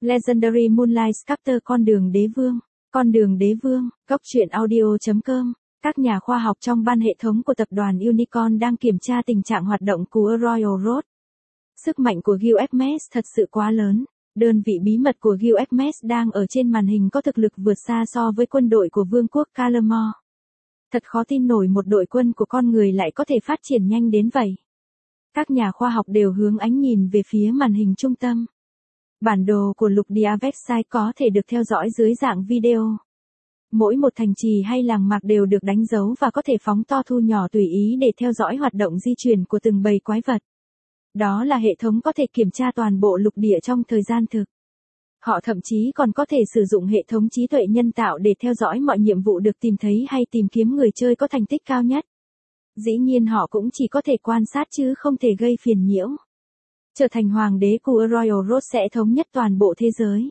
Legendary Moonlight Sculptor Con đường đế vương, góc truyện audio.com. Các nhà khoa học trong ban hệ thống của tập đoàn Unicorn đang kiểm tra tình trạng hoạt động của Royal Road. Sức mạnh của UFMS thật sự quá lớn. Đơn vị bí mật của UFMS đang ở trên màn hình có thực lực vượt xa so với quân đội của Vương quốc Calamore. Thật khó tin nổi một đội quân của con người lại có thể phát triển nhanh đến vậy. Các nhà khoa học đều hướng ánh nhìn về phía màn hình trung tâm. Bản đồ của lục địa Versailles có thể được theo dõi dưới dạng video. Mỗi một thành trì hay làng mạc đều được đánh dấu và có thể phóng to thu nhỏ tùy ý để theo dõi hoạt động di chuyển của từng bầy quái vật. Đó là hệ thống có thể kiểm tra toàn bộ lục địa trong thời gian thực. Họ thậm chí còn có thể sử dụng hệ thống trí tuệ nhân tạo để theo dõi mọi nhiệm vụ được tìm thấy hay tìm kiếm người chơi có thành tích cao nhất. Dĩ nhiên họ cũng chỉ có thể quan sát chứ không thể gây phiền nhiễu. Trở thành hoàng đế của Royal Road sẽ thống nhất toàn bộ thế giới.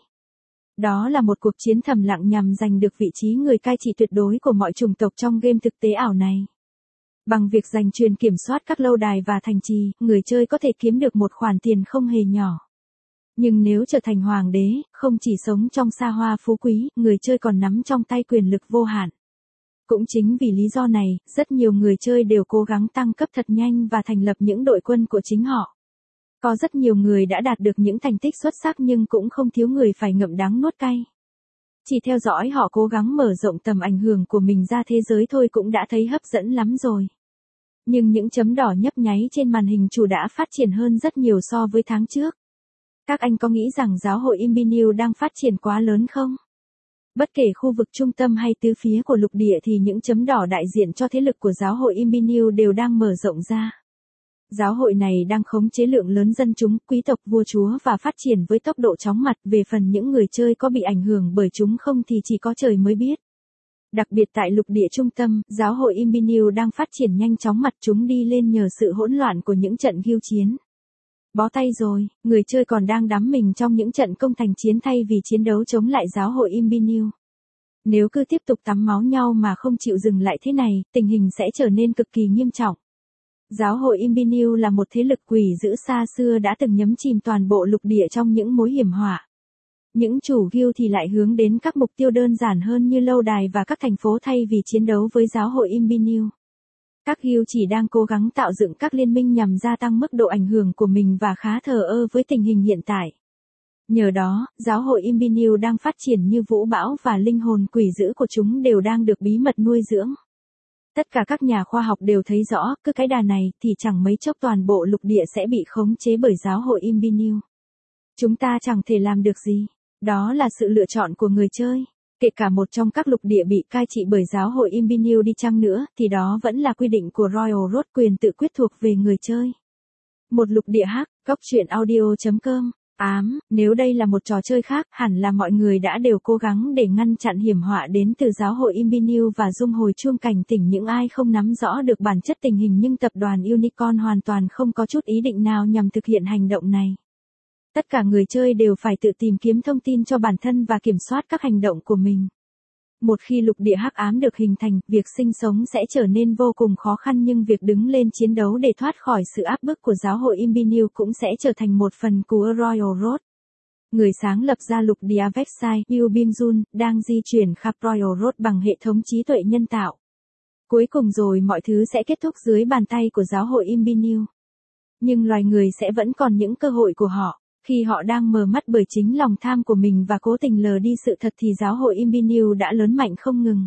Đó là một cuộc chiến thầm lặng nhằm giành được vị trí người cai trị tuyệt đối của mọi chủng tộc trong game thực tế ảo này. Bằng việc giành quyền kiểm soát các lâu đài và thành trì, người chơi có thể kiếm được một khoản tiền không hề nhỏ. Nhưng nếu trở thành hoàng đế, không chỉ sống trong xa hoa phú quý, người chơi còn nắm trong tay quyền lực vô hạn. Cũng chính vì lý do này, rất nhiều người chơi đều cố gắng tăng cấp thật nhanh và thành lập những đội quân của chính họ. Có rất nhiều người đã đạt được những thành tích xuất sắc nhưng cũng không thiếu người phải ngậm đắng nuốt cay. Chỉ theo dõi họ cố gắng mở rộng tầm ảnh hưởng của mình ra thế giới thôi cũng đã thấy hấp dẫn lắm rồi. Nhưng những chấm đỏ nhấp nháy trên màn hình chủ đã phát triển hơn rất nhiều so với tháng trước. Các anh có nghĩ rằng giáo hội Imbinew đang phát triển quá lớn không? Bất kể khu vực trung tâm hay tứ phía của lục địa thì những chấm đỏ đại diện cho thế lực của giáo hội Imbinew đều đang mở rộng ra. Giáo hội này đang khống chế lượng lớn dân chúng, quý tộc, vua chúa và phát triển với tốc độ chóng mặt. Về phần những người chơi có bị ảnh hưởng bởi chúng không thì chỉ có trời mới biết. Đặc biệt tại lục địa trung tâm, giáo hội Imbinew đang phát triển nhanh chóng mặt chúng đi lên nhờ sự hỗn loạn của những trận khiêu chiến. Bó tay rồi, người chơi còn đang đắm mình trong những trận công thành chiến thay vì chiến đấu chống lại giáo hội Imbinew. Nếu cứ tiếp tục tắm máu nhau mà không chịu dừng lại thế này, tình hình sẽ trở nên cực kỳ nghiêm trọng. Giáo hội Imbinew là một thế lực quỷ dữ xa xưa đã từng nhấn chìm toàn bộ lục địa trong những mối hiểm họa. Những chủ guild thì lại hướng đến các mục tiêu đơn giản hơn như lâu đài và các thành phố thay vì chiến đấu với giáo hội Imbinew. Các guild chỉ đang cố gắng tạo dựng các liên minh nhằm gia tăng mức độ ảnh hưởng của mình và khá thờ ơ với tình hình hiện tại. Nhờ đó, giáo hội Imbinew đang phát triển như vũ bão và linh hồn quỷ dữ của chúng đều đang được bí mật nuôi dưỡng. Tất cả các nhà khoa học đều thấy rõ, cứ cái đà này thì chẳng mấy chốc toàn bộ lục địa sẽ bị khống chế bởi giáo hội Imbinew. Chúng ta chẳng thể làm được gì. Đó là sự lựa chọn của người chơi. Kể cả một trong các lục địa bị cai trị bởi giáo hội Imbinew đi chăng nữa, thì đó vẫn là quy định của Royal Road, quyền tự quyết thuộc về người chơi. Một lục địa hack, góc truyện audio.com. Nếu đây là một trò chơi khác, hẳn là mọi người đã đều cố gắng để ngăn chặn hiểm họa đến từ giáo hội Imbinew và rung hồi chuông cảnh tỉnh những ai không nắm rõ được bản chất tình hình, nhưng tập đoàn Unicorn hoàn toàn không có chút ý định nào nhằm thực hiện hành động này. Tất cả người chơi đều phải tự tìm kiếm thông tin cho bản thân và kiểm soát các hành động của mình. Một khi lục địa hắc ám được hình thành, việc sinh sống sẽ trở nên vô cùng khó khăn, nhưng việc đứng lên chiến đấu để thoát khỏi sự áp bức của giáo hội Imbinew cũng sẽ trở thành một phần của Royal Road. Người sáng lập ra lục địa Versailles, Yu Bing-jun, đang di chuyển khắp Royal Road bằng hệ thống trí tuệ nhân tạo. Cuối cùng rồi mọi thứ sẽ kết thúc dưới bàn tay của giáo hội Imbinew. Nhưng loài người sẽ vẫn còn những cơ hội của họ. Khi họ đang mờ mắt bởi chính lòng tham của mình và cố tình lờ đi sự thật thì giáo hội Imbinew đã lớn mạnh không ngừng.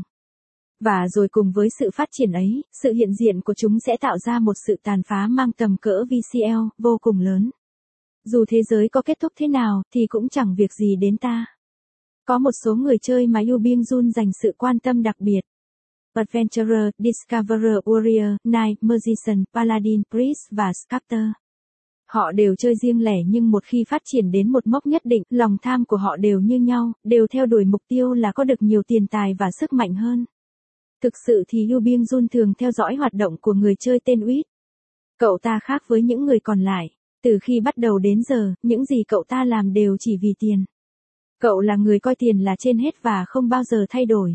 Và rồi cùng với sự phát triển ấy, sự hiện diện của chúng sẽ tạo ra một sự tàn phá mang tầm cỡ VCL, vô cùng lớn. Dù thế giới có kết thúc thế nào, thì cũng chẳng việc gì đến ta. Có một số người chơi mà Yu Bing-jun dành sự quan tâm đặc biệt. Adventurer, Discoverer, Warrior, Knight, Magician, Paladin, Priest và Sculptor. Họ đều chơi riêng lẻ nhưng một khi phát triển đến một mốc nhất định, lòng tham của họ đều như nhau, đều theo đuổi mục tiêu là có được nhiều tiền tài và sức mạnh hơn. Thực sự thì Yu Bing-jun thường theo dõi hoạt động của người chơi tên Uyết. Cậu ta khác với những người còn lại. Từ khi bắt đầu đến giờ, những gì cậu ta làm đều chỉ vì tiền. Cậu là người coi tiền là trên hết và không bao giờ thay đổi.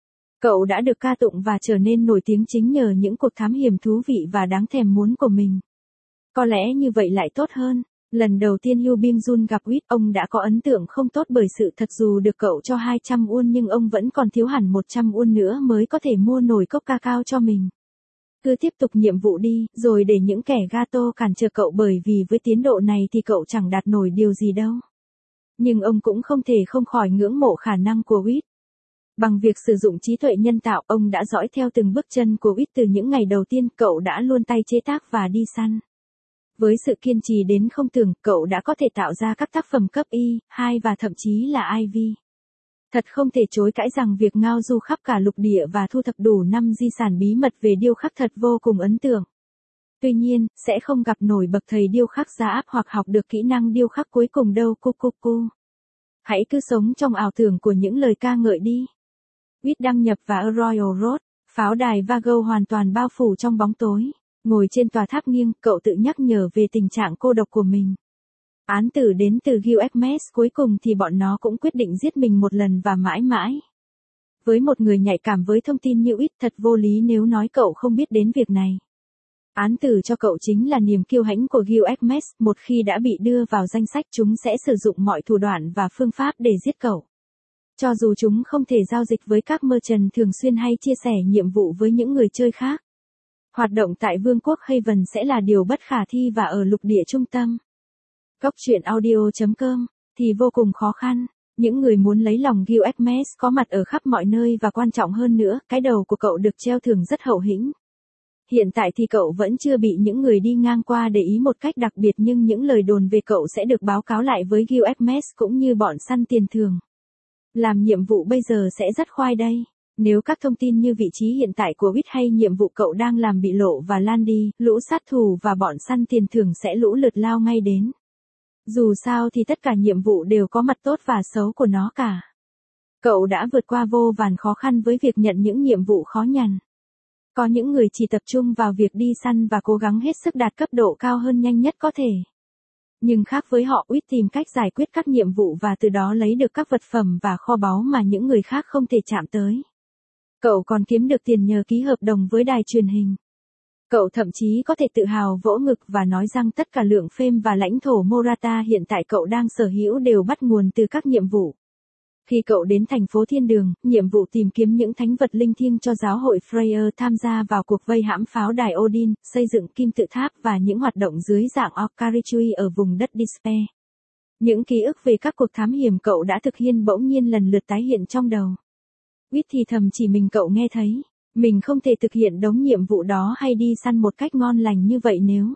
Cậu đã được ca tụng và trở nên nổi tiếng chính nhờ những cuộc thám hiểm thú vị và đáng thèm muốn của mình. Có lẽ như vậy lại tốt hơn. Lần đầu tiên Yu Bim Jun gặp Wit, ông đã có ấn tượng không tốt bởi sự thật dù được cậu cho 200 won nhưng ông vẫn còn thiếu hẳn 100 won nữa mới có thể mua nổi cốc cacao cho mình. Cứ tiếp tục nhiệm vụ đi, rồi để những kẻ gato cản trở cậu bởi vì với tiến độ này thì cậu chẳng đạt nổi điều gì đâu. Nhưng ông cũng không thể không khỏi ngưỡng mộ khả năng của Wit. Bằng việc sử dụng trí tuệ nhân tạo, ông đã dõi theo từng bước chân của Wit từ những ngày đầu tiên, cậu đã luôn tay chế tác và đi săn. Với sự kiên trì đến không tưởng, cậu đã có thể tạo ra các tác phẩm cấp Y, 2 và thậm chí là IV. Thật không thể chối cãi rằng việc ngao du khắp cả lục địa và thu thập đủ 5 di sản bí mật về điêu khắc thật vô cùng ấn tượng. Tuy nhiên, sẽ không gặp nổi bậc thầy điêu khắc giá áp hoặc học được kỹ năng điêu khắc cuối cùng đâu cu. Hãy cứ sống trong ảo tưởng của những lời ca ngợi đi. Wit đăng nhập vào Royal Road, pháo đài Vago hoàn toàn bao phủ trong bóng tối. Ngồi trên tòa tháp nghiêng, cậu tự nhắc nhở về tình trạng cô độc của mình. Án tử đến từ Gilgamesh, cuối cùng thì bọn nó cũng quyết định giết mình một lần và mãi mãi. Với một người nhạy cảm với thông tin như Wit, thật vô lý nếu nói cậu không biết đến việc này. Án tử cho cậu chính là niềm kiêu hãnh của Gilgamesh, một khi đã bị đưa vào danh sách chúng sẽ sử dụng mọi thủ đoạn và phương pháp để giết cậu. Cho dù chúng không thể giao dịch với các merchant thường xuyên hay chia sẻ nhiệm vụ với những người chơi khác. Hoạt động tại Vương quốc Haven sẽ là điều bất khả thi và ở lục địa trung tâm. Cốc truyện audio.com thì vô cùng khó khăn. Những người muốn lấy lòng Gilgamesh có mặt ở khắp mọi nơi và quan trọng hơn nữa, cái đầu của cậu được treo thưởng rất hậu hĩnh. Hiện tại thì cậu vẫn chưa bị những người đi ngang qua để ý một cách đặc biệt nhưng những lời đồn về cậu sẽ được báo cáo lại với Gilgamesh cũng như bọn săn tiền thưởng. Làm nhiệm vụ bây giờ sẽ rất khoai đây. Nếu các thông tin như vị trí hiện tại của Wit hay nhiệm vụ cậu đang làm bị lộ và lan đi, lũ sát thủ và bọn săn tiền thưởng sẽ lũ lượt lao ngay đến. Dù sao thì tất cả nhiệm vụ đều có mặt tốt và xấu của nó cả. Cậu đã vượt qua vô vàn khó khăn với việc nhận những nhiệm vụ khó nhằn. Có những người chỉ tập trung vào việc đi săn và cố gắng hết sức đạt cấp độ cao hơn nhanh nhất có thể. Nhưng khác với họ, Wit tìm cách giải quyết các nhiệm vụ và từ đó lấy được các vật phẩm và kho báu mà những người khác không thể chạm tới. Cậu còn kiếm được tiền nhờ ký hợp đồng với đài truyền hình. Cậu thậm chí có thể tự hào vỗ ngực và nói rằng tất cả lượng phêm và lãnh thổ Morata hiện tại cậu đang sở hữu đều bắt nguồn từ các nhiệm vụ. Khi cậu đến thành phố Thiên Đường, nhiệm vụ tìm kiếm những thánh vật linh thiêng cho giáo hội Freyr tham gia vào cuộc vây hãm pháo đài Odin, xây dựng kim tự tháp và những hoạt động dưới dạng Orcarichui ở vùng đất Despair. Những ký ức về các cuộc thám hiểm cậu đã thực hiện bỗng nhiên lần lượt tái hiện trong đầu. Wit thì thầm chỉ mình cậu nghe thấy. Mình không thể thực hiện đống nhiệm vụ đó hay đi săn một cách ngon lành như vậy nếu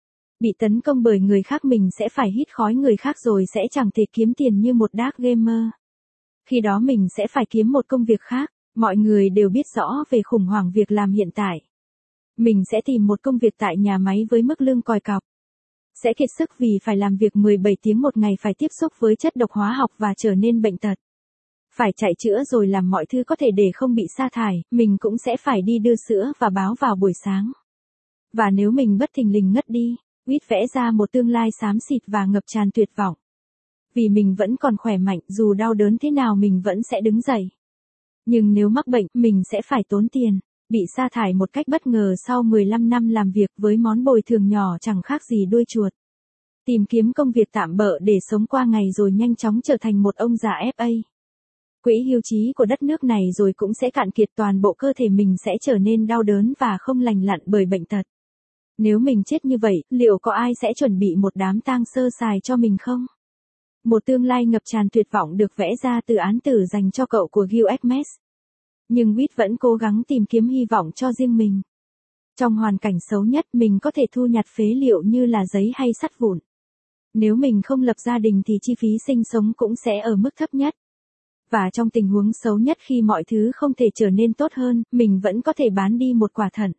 bị tấn công bởi người khác mình sẽ phải hít khói người khác rồi sẽ chẳng thể kiếm tiền như một dark gamer. Khi đó mình sẽ phải kiếm một công việc khác, mọi người đều biết rõ về khủng hoảng việc làm hiện tại. Mình sẽ tìm một công việc tại nhà máy với mức lương còi cọc. Sẽ kiệt sức vì phải làm việc 17 tiếng một ngày phải tiếp xúc với chất độc hóa học và trở nên bệnh tật. Phải chạy chữa rồi làm mọi thứ có thể để không bị sa thải, mình cũng sẽ phải đi đưa sữa và báo vào buổi sáng. Và nếu mình bất thình lình ngất đi, Wit vẽ ra một tương lai xám xịt và ngập tràn tuyệt vọng. Vì mình vẫn còn khỏe mạnh, dù đau đớn thế nào mình vẫn sẽ đứng dậy. Nhưng nếu mắc bệnh, mình sẽ phải tốn tiền, bị sa thải một cách bất ngờ sau 15 năm làm việc với món bồi thường nhỏ chẳng khác gì đuôi chuột. Tìm kiếm công việc tạm bợ để sống qua ngày rồi nhanh chóng trở thành một ông già FA. Quỹ hưu trí của đất nước này rồi cũng sẽ cạn kiệt, toàn bộ cơ thể mình sẽ trở nên đau đớn và không lành lặn bởi bệnh tật. Nếu mình chết như vậy, liệu có ai sẽ chuẩn bị một đám tang sơ sài cho mình không? Một tương lai ngập tràn tuyệt vọng được vẽ ra từ án tử dành cho cậu của Gilgamesh. Nhưng Wit vẫn cố gắng tìm kiếm hy vọng cho riêng mình. Trong hoàn cảnh xấu nhất, mình có thể thu nhặt phế liệu như là giấy hay sắt vụn. Nếu mình không lập gia đình thì chi phí sinh sống cũng sẽ ở mức thấp nhất. Và trong tình huống xấu nhất khi mọi thứ không thể trở nên tốt hơn, mình vẫn có thể bán đi một quả thận.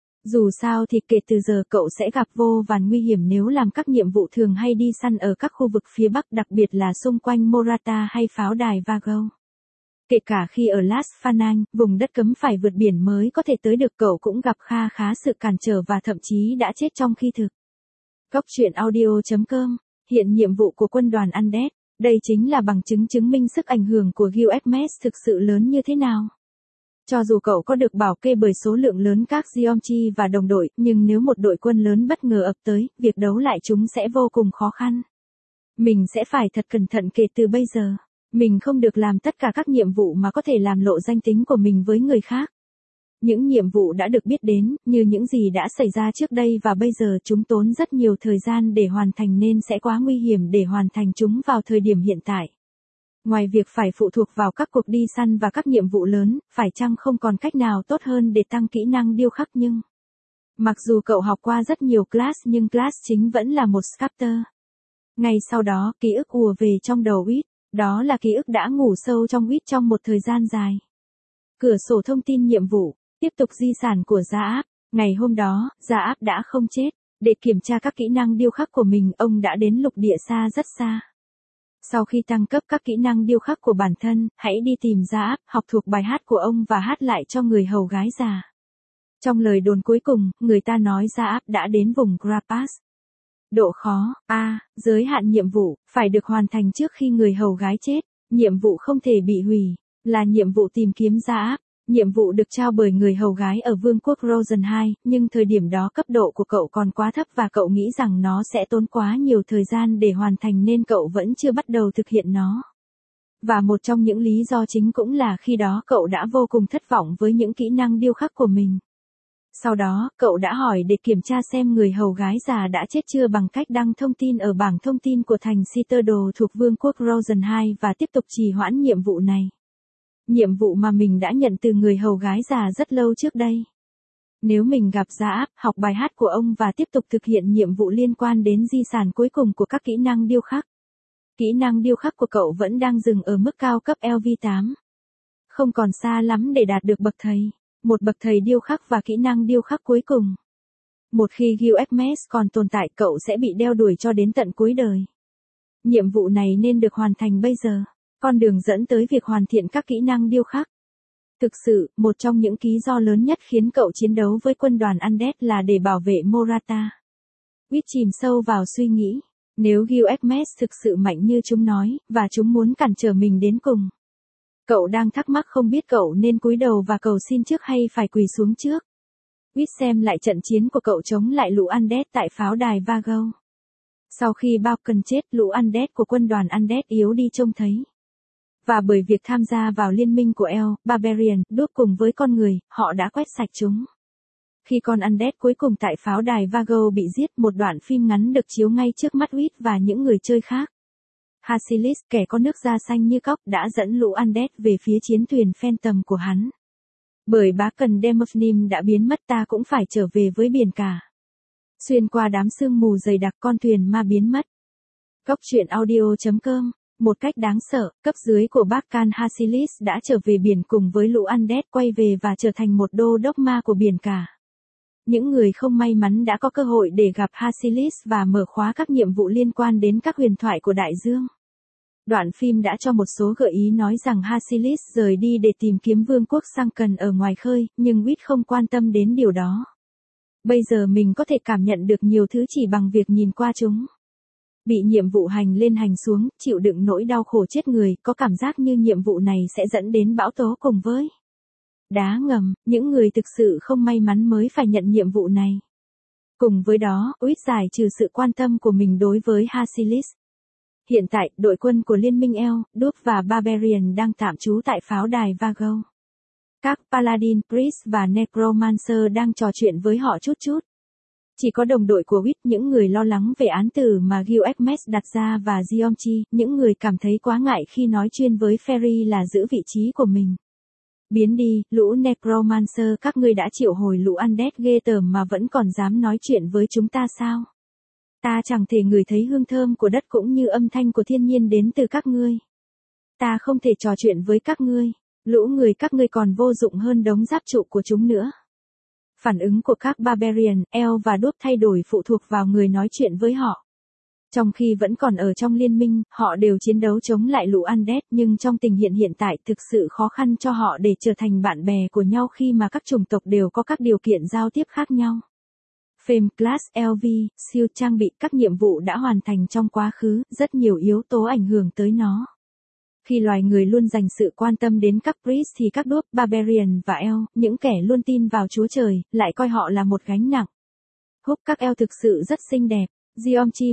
Dù sao thì kể từ giờ cậu sẽ gặp vô vàn nguy hiểm nếu làm các nhiệm vụ thường hay đi săn ở các khu vực phía Bắc, đặc biệt là xung quanh Morata hay pháo đài Vago. Kể cả khi ở Las Fanang, vùng đất cấm phải vượt biển mới có thể tới được, cậu cũng gặp kha khá sự cản trở và thậm chí đã chết trong khi thực. Cốc truyện audio.com, hiện nhiệm vụ của quân đoàn Undead. Đây chính là bằng chứng chứng minh sức ảnh hưởng của Gilgamesh thực sự lớn như thế nào. Cho dù cậu có được bảo kê bởi số lượng lớn các Geomchi và đồng đội, nhưng nếu một đội quân lớn bất ngờ ập tới, việc đấu lại chúng sẽ vô cùng khó khăn. Mình sẽ phải thật cẩn thận kể từ bây giờ. Mình không được làm tất cả các nhiệm vụ mà có thể làm lộ danh tính của mình với người khác. Những nhiệm vụ đã được biết đến, như những gì đã xảy ra trước đây và bây giờ chúng tốn rất nhiều thời gian để hoàn thành nên sẽ quá nguy hiểm để hoàn thành chúng vào thời điểm hiện tại. Ngoài việc phải phụ thuộc vào các cuộc đi săn và các nhiệm vụ lớn, phải chăng không còn cách nào tốt hơn để tăng kỹ năng điêu khắc nhưng... Mặc dù cậu học qua rất nhiều class nhưng class chính vẫn là một sculptor. Ngay sau đó, ký ức ùa về trong đầu Whit, đó là ký ức đã ngủ sâu trong Whit trong một thời gian dài. Cửa sổ thông tin nhiệm vụ, tiếp tục di sản của Gia-áp. Ngày hôm đó, Gia-áp đã không chết. Để kiểm tra các kỹ năng điêu khắc của mình, ông đã đến lục địa xa rất xa. Sau khi tăng cấp các kỹ năng điêu khắc của bản thân, hãy đi tìm Gia-áp, học thuộc bài hát của ông và hát lại cho người hầu gái già. Trong lời đồn cuối cùng, người ta nói Gia-áp đã đến vùng Grapas. Độ khó, A. Giới hạn nhiệm vụ, phải được hoàn thành trước khi người hầu gái chết. Nhiệm vụ không thể bị hủy, là nhiệm vụ tìm kiếm Gia-áp. Nhiệm vụ được trao bởi người hầu gái ở Vương quốc Rosen 2, nhưng thời điểm đó cấp độ của cậu còn quá thấp và cậu nghĩ rằng nó sẽ tốn quá nhiều thời gian để hoàn thành nên cậu vẫn chưa bắt đầu thực hiện nó. Và một trong những lý do chính cũng là khi đó cậu đã vô cùng thất vọng với những kỹ năng điêu khắc của mình. Sau đó, cậu đã hỏi để kiểm tra xem người hầu gái già đã chết chưa bằng cách đăng thông tin ở bảng thông tin của thành Citadel thuộc Vương quốc Rosen 2 và tiếp tục trì hoãn nhiệm vụ này. Nhiệm vụ mà mình đã nhận từ người hầu gái già rất lâu trước đây. Nếu mình gặp Gia-áp, học bài hát của ông và tiếp tục thực hiện nhiệm vụ liên quan đến di sản cuối cùng của các kỹ năng điêu khắc. Kỹ năng điêu khắc của cậu vẫn đang dừng ở mức cao cấp LV8. Không còn xa lắm để đạt được bậc thầy. Một bậc thầy điêu khắc và kỹ năng điêu khắc cuối cùng. Một khi Gilgamesh còn tồn tại, cậu sẽ bị đeo đuổi cho đến tận cuối đời. Nhiệm vụ này nên được hoàn thành bây giờ. Con đường dẫn tới việc hoàn thiện các kỹ năng điêu khắc. Thực sự, một trong những lý do lớn nhất khiến cậu chiến đấu với quân đoàn Undead là để bảo vệ Morata. Whit chìm sâu vào suy nghĩ. Nếu Gilgamesh thực sự mạnh như chúng nói, và chúng muốn cản trở mình đến cùng. Cậu đang thắc mắc không biết cậu nên cúi đầu và cầu xin trước hay phải quỳ xuống trước. Whit xem lại trận chiến của cậu chống lại lũ Undead tại pháo đài Vago. Sau khi Balkan chết, lũ Undead của quân đoàn Undead yếu đi trông thấy. Và bởi việc tham gia vào liên minh của El, Barbarian, đúc cùng với con người, họ đã quét sạch chúng. Khi con Undead cuối cùng tại pháo đài Vago bị giết, một đoạn phim ngắn được chiếu ngay trước mắt Whit và những người chơi khác. Hasilis, kẻ có nước da xanh như cóc, đã dẫn lũ Undead về phía chiến thuyền Phantom của hắn. Bởi bá cần Demofnim đã biến mất, ta cũng phải trở về với biển cả. Xuyên qua đám sương mù dày đặc, con thuyền ma biến mất. Góc truyện audio.com. Một cách đáng sợ, cấp dưới của Barkan Hasilis đã trở về biển cùng với lũ Undead quay về và trở thành một đô đốc ma của biển cả. Những người không may mắn đã có cơ hội để gặp Hasilis và mở khóa các nhiệm vụ liên quan đến các huyền thoại của đại dương. Đoạn phim đã cho một số gợi ý nói rằng Hasilis rời đi để tìm kiếm vương quốc Sunken ở ngoài khơi, nhưng Whit không quan tâm đến điều đó. Bây giờ mình có thể cảm nhận được nhiều thứ chỉ bằng việc nhìn qua chúng. Bị nhiệm vụ hành lên hành xuống, chịu đựng nỗi đau khổ chết người, có cảm giác như nhiệm vụ này sẽ dẫn đến bão tố cùng với đá ngầm, những người thực sự không may mắn mới phải nhận nhiệm vụ này. Cùng với đó, Whit giải trừ sự quan tâm của mình đối với Hasilis. Hiện tại, đội quân của Liên minh El, Dub và Barbarian đang tạm trú tại pháo đài Vago. Các Paladin, Priest và Necromancer đang trò chuyện với họ chút chút. Chỉ có đồng đội của Whit, những người lo lắng về án tử mà Gilgamesh đặt ra và Geomchi, những người cảm thấy quá ngại khi nói chuyện với Ferry là giữ vị trí của mình. Biến đi, lũ Necromancer, các ngươi đã triệu hồi lũ Undead ghê tởm mà vẫn còn dám nói chuyện với chúng ta sao? Ta chẳng thể ngửi thấy hương thơm của đất cũng như âm thanh của thiên nhiên đến từ các ngươi. Ta không thể trò chuyện với các ngươi, lũ người các ngươi còn vô dụng hơn đống giáp trụ của chúng nữa. Phản ứng của các Barbarian, El và Dub thay đổi phụ thuộc vào người nói chuyện với họ. Trong khi vẫn còn ở trong liên minh, họ đều chiến đấu chống lại lũ Undead, nhưng trong tình hiện tại thực sự khó khăn cho họ để trở thành bạn bè của nhau khi mà các chủng tộc đều có các điều kiện giao tiếp khác nhau. Fame Class LV, siêu trang bị, các nhiệm vụ đã hoàn thành trong quá khứ, rất nhiều yếu tố ảnh hưởng tới nó. Khi loài người luôn dành sự quan tâm đến các priest thì các đuốc, barbarian và elf, những kẻ luôn tin vào Chúa Trời, lại coi họ là một gánh nặng. Húc các elf thực sự rất xinh đẹp. Geomchi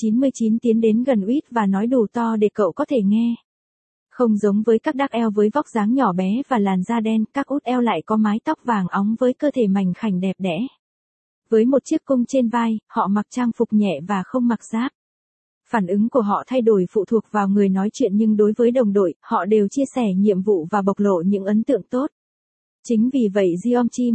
199 tiến đến gần Uýt và nói đủ to để cậu có thể nghe. Không giống với các dark elf với vóc dáng nhỏ bé và làn da đen, các út elf lại có mái tóc vàng óng với cơ thể mảnh khảnh đẹp đẽ. Với một chiếc cung trên vai, họ mặc trang phục nhẹ và không mặc giáp. Phản ứng của họ thay đổi phụ thuộc vào người nói chuyện, nhưng đối với đồng đội, họ đều chia sẻ nhiệm vụ và bộc lộ những ấn tượng tốt. Chính vì vậy Geomchi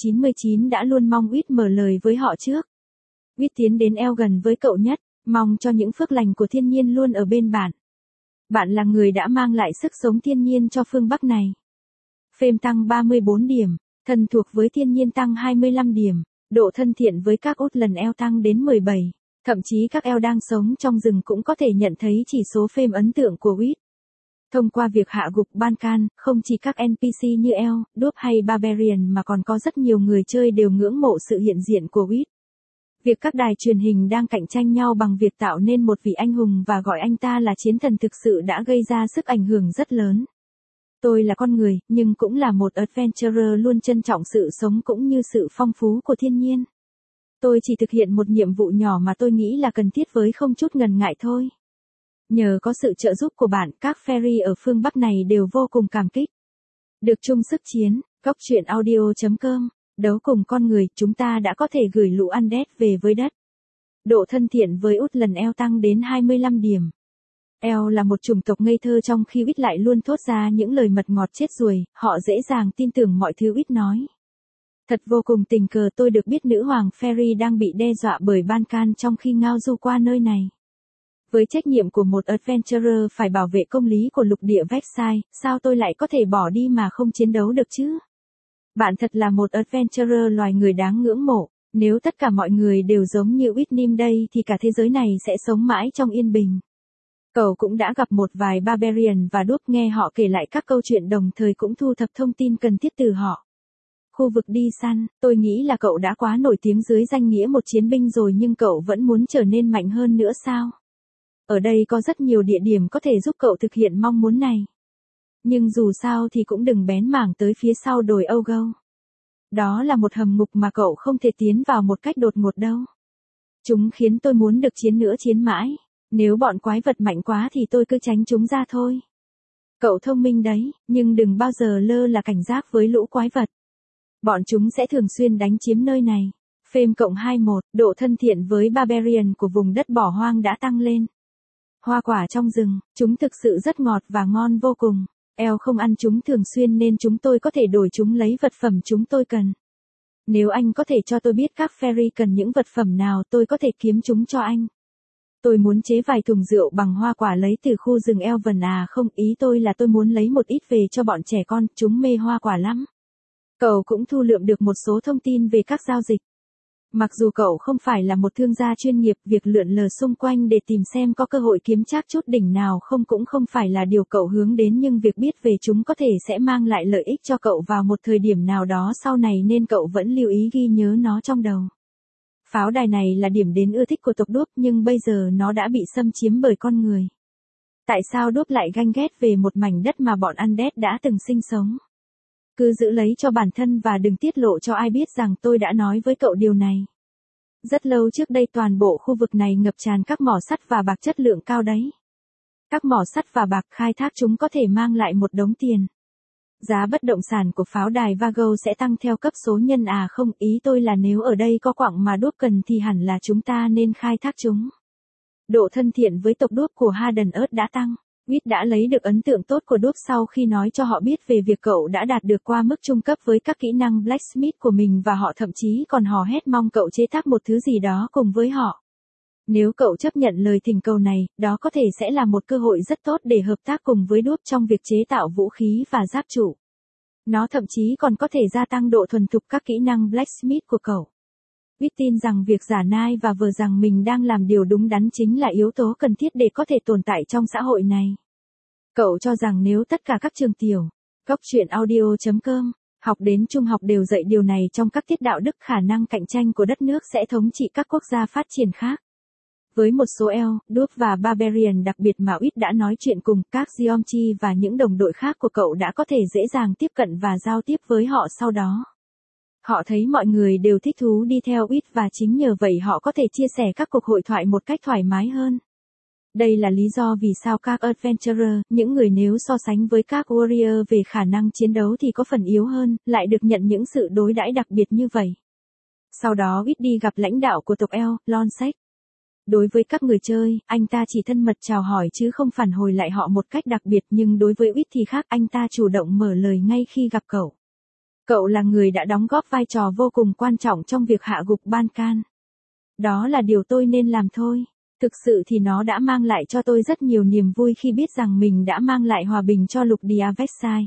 199 đã luôn mong Uýt mở lời với họ trước. Uýt tiến đến eo gần với cậu nhất, mong cho những phước lành của thiên nhiên luôn ở bên bạn. Bạn là người đã mang lại sức sống thiên nhiên cho phương Bắc này. Phêm tăng 34 điểm, thân thuộc với thiên nhiên tăng 25 điểm, độ thân thiện với các út lần eo tăng đến 17. Thậm chí các elf đang sống trong rừng cũng có thể nhận thấy chỉ số phêm ấn tượng của Uýt. Thông qua việc hạ gục Bankan, không chỉ các NPC như elf, đuốc hay barbarian mà còn có rất nhiều người chơi đều ngưỡng mộ sự hiện diện của Uýt. Việc các đài truyền hình đang cạnh tranh nhau bằng việc tạo nên một vị anh hùng và gọi anh ta là chiến thần thực sự đã gây ra sức ảnh hưởng rất lớn. Tôi là con người, nhưng cũng là một adventurer luôn trân trọng sự sống cũng như sự phong phú của thiên nhiên. Tôi chỉ thực hiện một nhiệm vụ nhỏ mà tôi nghĩ là cần thiết với không chút ngần ngại thôi. Nhờ có sự trợ giúp của bạn, các fairy ở phương Bắc này đều vô cùng cảm kích. Được chung sức chiến, goctruyện.audio.com, đấu cùng con người, chúng ta đã có thể gửi lũ undead về với đất. Độ thân thiện với út lần eo tăng đến 25 điểm. Elf là một chủng tộc ngây thơ trong khi Uýt lại luôn thốt ra những lời mật ngọt chết ruồi, họ dễ dàng tin tưởng mọi thứ Uýt nói. Thật vô cùng tình cờ tôi được biết nữ hoàng Fairy đang bị đe dọa bởi Bankan trong khi ngao du qua nơi này. Với trách nhiệm của một adventurer phải bảo vệ công lý của lục địa Vexai, sao tôi lại có thể bỏ đi mà không chiến đấu được chứ? Bạn thật là một adventurer loài người đáng ngưỡng mộ. Nếu tất cả mọi người đều giống như Whitnim đây thì cả thế giới này sẽ sống mãi trong yên bình. Cậu cũng đã gặp một vài barbarian và đuốc, nghe họ kể lại các câu chuyện đồng thời cũng thu thập thông tin cần thiết từ họ. Khu vực đi săn, tôi nghĩ là cậu đã quá nổi tiếng dưới danh nghĩa một chiến binh rồi, nhưng cậu vẫn muốn trở nên mạnh hơn nữa sao? Ở đây có rất nhiều địa điểm có thể giúp cậu thực hiện mong muốn này. Nhưng dù sao thì cũng đừng bén mảng tới phía sau đồi Ogo. Đó là một hầm ngục mà cậu không thể tiến vào một cách đột ngột đâu. Chúng khiến tôi muốn được chiến nữa chiến mãi. Nếu bọn quái vật mạnh quá thì tôi cứ tránh chúng ra thôi. Cậu thông minh đấy, nhưng đừng bao giờ lơ là cảnh giác với lũ quái vật. Bọn chúng sẽ thường xuyên đánh chiếm nơi này. Phêm cộng 21, độ thân thiện với barbarian của vùng đất bỏ hoang đã tăng lên. Hoa quả trong rừng, chúng thực sự rất ngọt và ngon vô cùng. Elf không ăn chúng thường xuyên nên chúng tôi có thể đổi chúng lấy vật phẩm chúng tôi cần. Nếu anh có thể cho tôi biết các fairy cần những vật phẩm nào, tôi có thể kiếm chúng cho anh. Tôi muốn chế vài thùng rượu bằng hoa quả lấy từ khu rừng Elven không, ý tôi là tôi muốn lấy một ít về cho bọn trẻ con, chúng mê hoa quả lắm. Cậu cũng thu lượm được một số thông tin về các giao dịch. Mặc dù cậu không phải là một thương gia chuyên nghiệp, việc lượn lờ xung quanh để tìm xem có cơ hội kiếm trác chút đỉnh nào không cũng không phải là điều cậu hướng đến, nhưng việc biết về chúng có thể sẽ mang lại lợi ích cho cậu vào một thời điểm nào đó sau này nên cậu vẫn lưu ý ghi nhớ nó trong đầu. Pháo đài này là điểm đến ưa thích của tộc đuốc, nhưng bây giờ nó đã bị xâm chiếm bởi con người. Tại sao đuốc lại ganh ghét về một mảnh đất mà bọn undead đã từng sinh sống? Cứ giữ lấy cho bản thân và đừng tiết lộ cho ai biết rằng tôi đã nói với cậu điều này. Rất lâu trước đây toàn bộ khu vực này ngập tràn các mỏ sắt và bạc chất lượng cao đấy. Các mỏ sắt và bạc khai thác chúng có thể mang lại một đống tiền. Giá bất động sản của pháo đài Vago sẽ tăng theo cấp số nhân không, ý tôi là nếu ở đây có quặng mà đuốc cần thì hẳn là chúng ta nên khai thác chúng. Độ thân thiện với tộc đuốc của Harden Earth đã tăng. Uýt đã lấy được ấn tượng tốt của đuốc sau khi nói cho họ biết về việc cậu đã đạt được qua mức trung cấp với các kỹ năng blacksmith của mình, và họ thậm chí còn hò hét mong cậu chế tác một thứ gì đó cùng với họ. Nếu cậu chấp nhận lời thỉnh cầu này, đó có thể sẽ là một cơ hội rất tốt để hợp tác cùng với đuốc trong việc chế tạo vũ khí và giáp trụ. Nó thậm chí còn có thể gia tăng độ thuần thục các kỹ năng blacksmith của cậu. Uýt tin rằng việc giả nai và vờ rằng mình đang làm điều đúng đắn chính là yếu tố cần thiết để có thể tồn tại trong xã hội này. Cậu cho rằng nếu tất cả các trường tiểu, goctruyện.audio.com, học đến trung học đều dạy điều này trong các tiết đạo đức, khả năng cạnh tranh của đất nước sẽ thống trị các quốc gia phát triển khác. Với một số elf, dwarf và barbarian đặc biệt mà Uýt đã nói chuyện cùng, các Geomchi và những đồng đội khác của cậu đã có thể dễ dàng tiếp cận và giao tiếp với họ sau đó. Họ thấy mọi người đều thích thú đi theo Uýt và chính nhờ vậy họ có thể chia sẻ các cuộc hội thoại một cách thoải mái hơn. Đây là lý do vì sao các Adventurer, những người nếu so sánh với các Warrior về khả năng chiến đấu thì có phần yếu hơn, lại được nhận những sự đối đãi đặc biệt như vậy. Sau đó Uýt đi gặp lãnh đạo của tộc elf, Lonsec. Đối với các người chơi, anh ta chỉ thân mật chào hỏi chứ không phản hồi lại họ một cách đặc biệt, nhưng đối với Uýt thì khác, anh ta chủ động mở lời ngay khi gặp cậu. Cậu là người đã đóng góp vai trò vô cùng quan trọng trong việc hạ gục Ban-can. Đó là điều tôi nên làm thôi. Thực sự thì nó đã mang lại cho tôi rất nhiều niềm vui khi biết rằng mình đã mang lại hòa bình cho lục địa Vexai.